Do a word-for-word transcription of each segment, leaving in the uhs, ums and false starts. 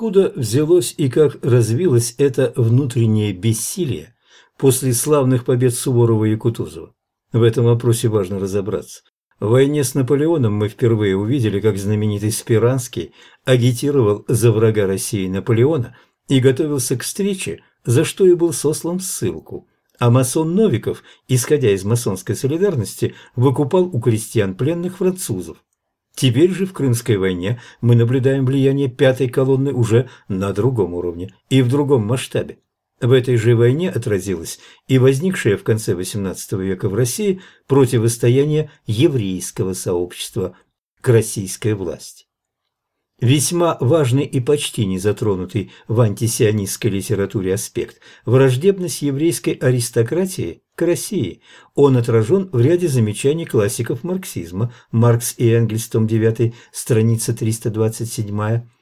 Откуда взялось и как развилось это внутреннее бессилие после славных побед Суворова и Кутузова? В этом вопросе важно разобраться. В войне с Наполеоном мы впервые увидели, как знаменитый Спиранский агитировал за врага России Наполеона и готовился к встрече, за что и был сослан в ссылку. А масон Новиков, исходя из масонской солидарности, выкупал у крестьян пленных французов. Теперь же в Крымской войне мы наблюдаем влияние пятой колонны уже на другом уровне и в другом масштабе. В этой же войне отразилось и возникшее в конце восемнадцатого века в России противостояние еврейского сообщества к российской власти. Весьма важный и почти не затронутый в антисионистской литературе аспект – враждебность еврейской аристократии к России. Он отражен в ряде замечаний классиков марксизма «Маркс и Энгельс», том девять, страница триста двадцать семь,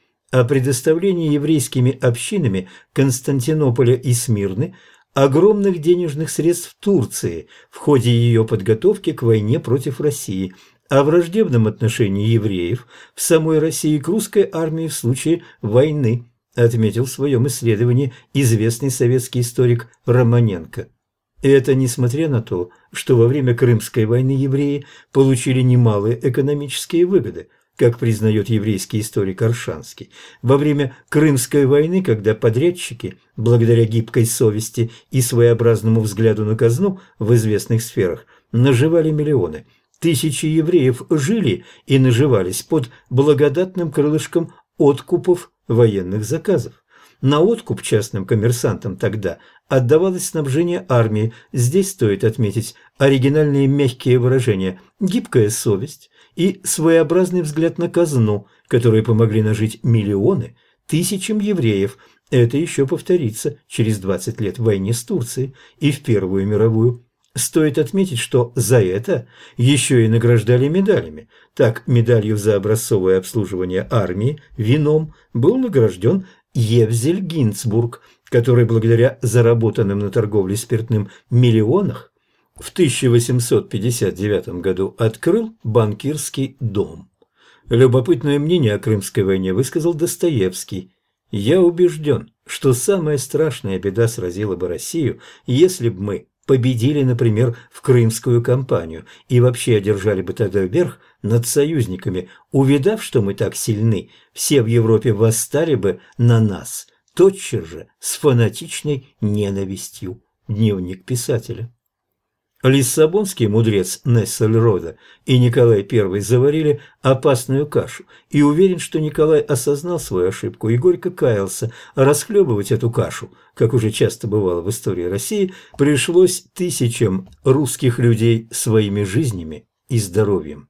о предоставлении еврейскими общинами Константинополя и Смирны огромных денежных средств Турции в ходе ее подготовки к войне против России, о враждебном отношении евреев в самой России к русской армии в случае войны, отметил в своем исследовании известный советский историк Романенко. И это несмотря на то, что во время Крымской войны евреи получили немалые экономические выгоды, как признает еврейский историк Оршанский. Во время Крымской войны, когда подрядчики, благодаря гибкой совести и своеобразному взгляду на казну в известных сферах, наживали миллионы, тысячи евреев жили и наживались под благодатным крылышком откупов военных заказов. На откуп частным коммерсантам тогда отдавалось снабжение армии. Здесь стоит отметить оригинальные мягкие выражения «гибкая совесть» и своеобразный взгляд на казну, которые помогли нажить миллионы тысячам евреев. Это еще повторится через двадцать лет в войне с Турцией и в Первую мировую. Стоит отметить, что за это еще и награждали медалями. Так, медалью за образцовое обслуживание армии вином был награжден Евзель Гинцбург, который благодаря заработанным на торговле спиртным миллионах в тысяча восемьсот пятьдесят девятом году открыл банкирский дом. Любопытное мнение о Крымской войне высказал Достоевский. «Я убежден, что самая страшная беда сразила бы Россию, если бы мы победили, например, в Крымскую кампанию и вообще одержали бы тогда верх над союзниками. Увидав, что мы так сильны, все в Европе восстали бы на нас, тотчас же с фанатичной ненавистью». Дневник писателя. Лиссабонский мудрец Нессельроде и Николай Первый заварили опасную кашу, и уверен, что Николай осознал свою ошибку и горько каялся. Расхлебывать эту кашу, как уже часто бывало в истории России, пришлось тысячам русских людей своими жизнями и здоровьем.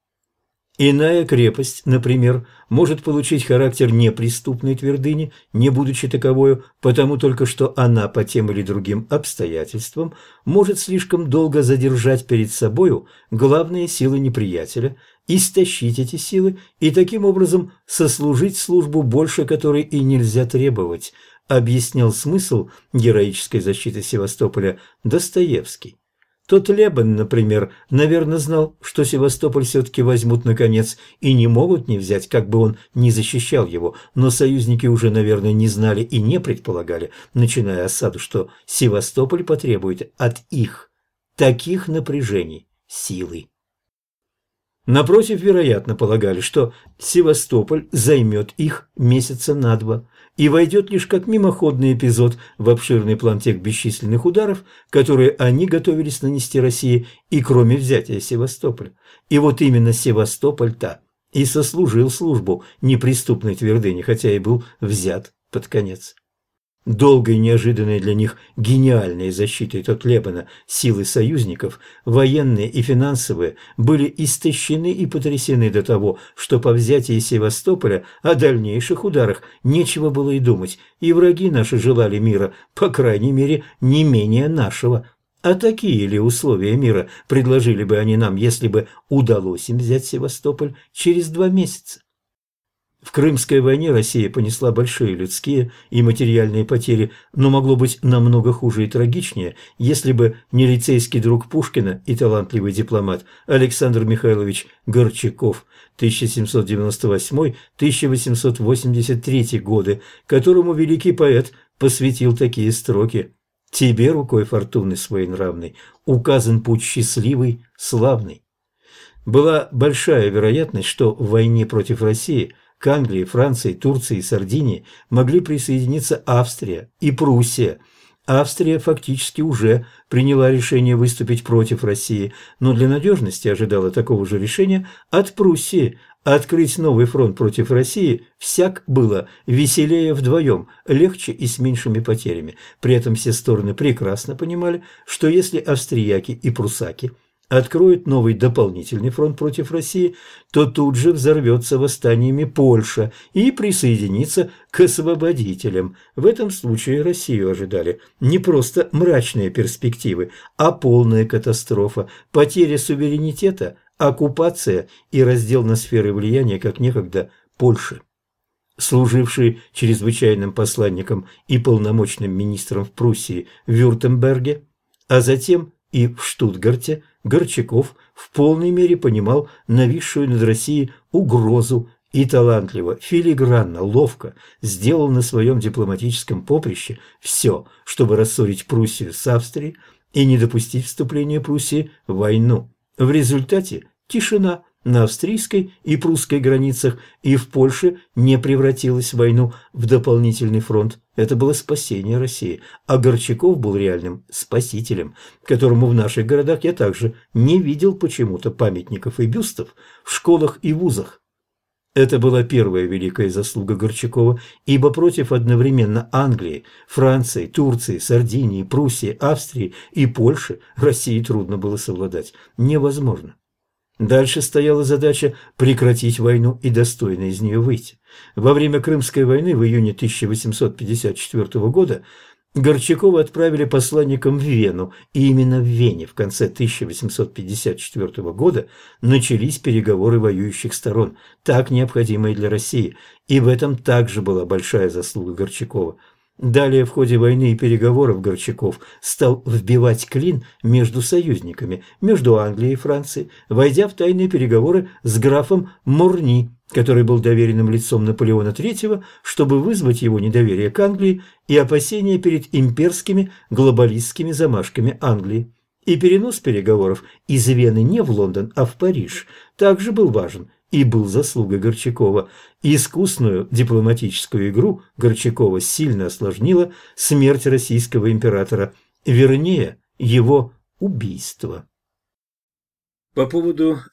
Иная крепость, например, может получить характер неприступной твердыни, не будучи таковою, потому только что она по тем или другим обстоятельствам может слишком долго задержать перед собою главные силы неприятеля, истощить эти силы и таким образом сослужить службу, больше которой и нельзя требовать, объяснял смысл героической защиты Севастополя Достоевский. Тот Лебен, например, наверное, знал, что Севастополь все-таки возьмут наконец и не могут не взять, как бы он ни защищал его, но союзники уже, наверное, не знали и не предполагали, начиная осаду, что Севастополь потребует от их таких напряжений силы. Напротив, вероятно, полагали, что Севастополь займет их месяца на два и войдет лишь как мимоходный эпизод в обширный план тех бесчисленных ударов, которые они готовились нанести России и кроме взятия Севастополя. И вот именно Севастополь-то и сослужил службу неприступной твердыни, хотя и был взят под конец. Долгой, неожиданной для них гениальной защитой Тотлебена силы союзников, военные и финансовые, были истощены и потрясены до того, что по взятии Севастополя о дальнейших ударах нечего было и думать, и враги наши желали мира, по крайней мере, не менее нашего. А такие ли условия мира предложили бы они нам, если бы удалось им взять Севастополь через два месяца? В Крымской войне Россия понесла большие людские и материальные потери, но могло быть намного хуже и трагичнее, если бы не лицейский друг Пушкина и талантливый дипломат Александр Михайлович Горчаков тысяча семьсот девяносто восьмой — тысяча восемьсот восемьдесят третий годы, которому великий поэт посвятил такие строки: «Тебе, рукой фортуны своенравной, указан путь счастливый, славный». Была большая вероятность, что в войне против России к Англии, Франции, Турции и Сардинии могли присоединиться Австрия и Пруссия. Австрия фактически уже приняла решение выступить против России, но для надежности ожидала такого же решения от Пруссии. Открыть новый фронт против России всяк было веселее вдвоем, легче и с меньшими потерями. При этом все стороны прекрасно понимали, что если австрияки и прусаки откроют новый дополнительный фронт против России, то тут же взорвется восстаниями Польша и присоединится к освободителям. В этом случае Россию ожидали не просто мрачные перспективы, а полная катастрофа, потеря суверенитета, оккупация и раздел на сферы влияния, как некогда Польши. Служивший чрезвычайным посланником и полномочным министром в Пруссии в Вюртемберге, а затем и в Штутгарте, Горчаков в полной мере понимал нависшую над Россией угрозу и талантливо, филигранно, ловко сделал на своем дипломатическом поприще все, чтобы рассорить Пруссию с Австрией и не допустить вступления Пруссии в войну. В результате тишина на австрийской и прусской границах, и в Польше не превратилась войну в дополнительный фронт. Это было спасение России, а Горчаков был реальным спасителем, которому в наших городах я также не видел почему-то памятников и бюстов в школах и вузах. Это была первая великая заслуга Горчакова, ибо против одновременно Англии, Франции, Турции, Сардинии, Пруссии, Австрии и Польши России трудно было совладать. Невозможно. Дальше стояла задача прекратить войну и достойно из нее выйти. Во время Крымской войны в июне тысяча восемьсот пятьдесят четвёртого года Горчакова отправили посланником в Вену, и именно в Вене в конце тысяча восемьсот пятьдесят четвёртого года начались переговоры воюющих сторон, так необходимые для России, и в этом также была большая заслуга Горчакова. Далее в ходе войны и переговоров Горчаков стал вбивать клин между союзниками, между Англией и Францией, войдя в тайные переговоры с графом Морни, который был доверенным лицом Наполеона третьего, чтобы вызвать его недоверие к Англии и опасения перед имперскими глобалистскими замашками Англии. И перенос переговоров из Вены не в Лондон, а в Париж также был важен и был заслугой Горчакова. Искусную дипломатическую игру Горчакова сильно осложнила смерть российского императора, вернее, его убийство. По поводу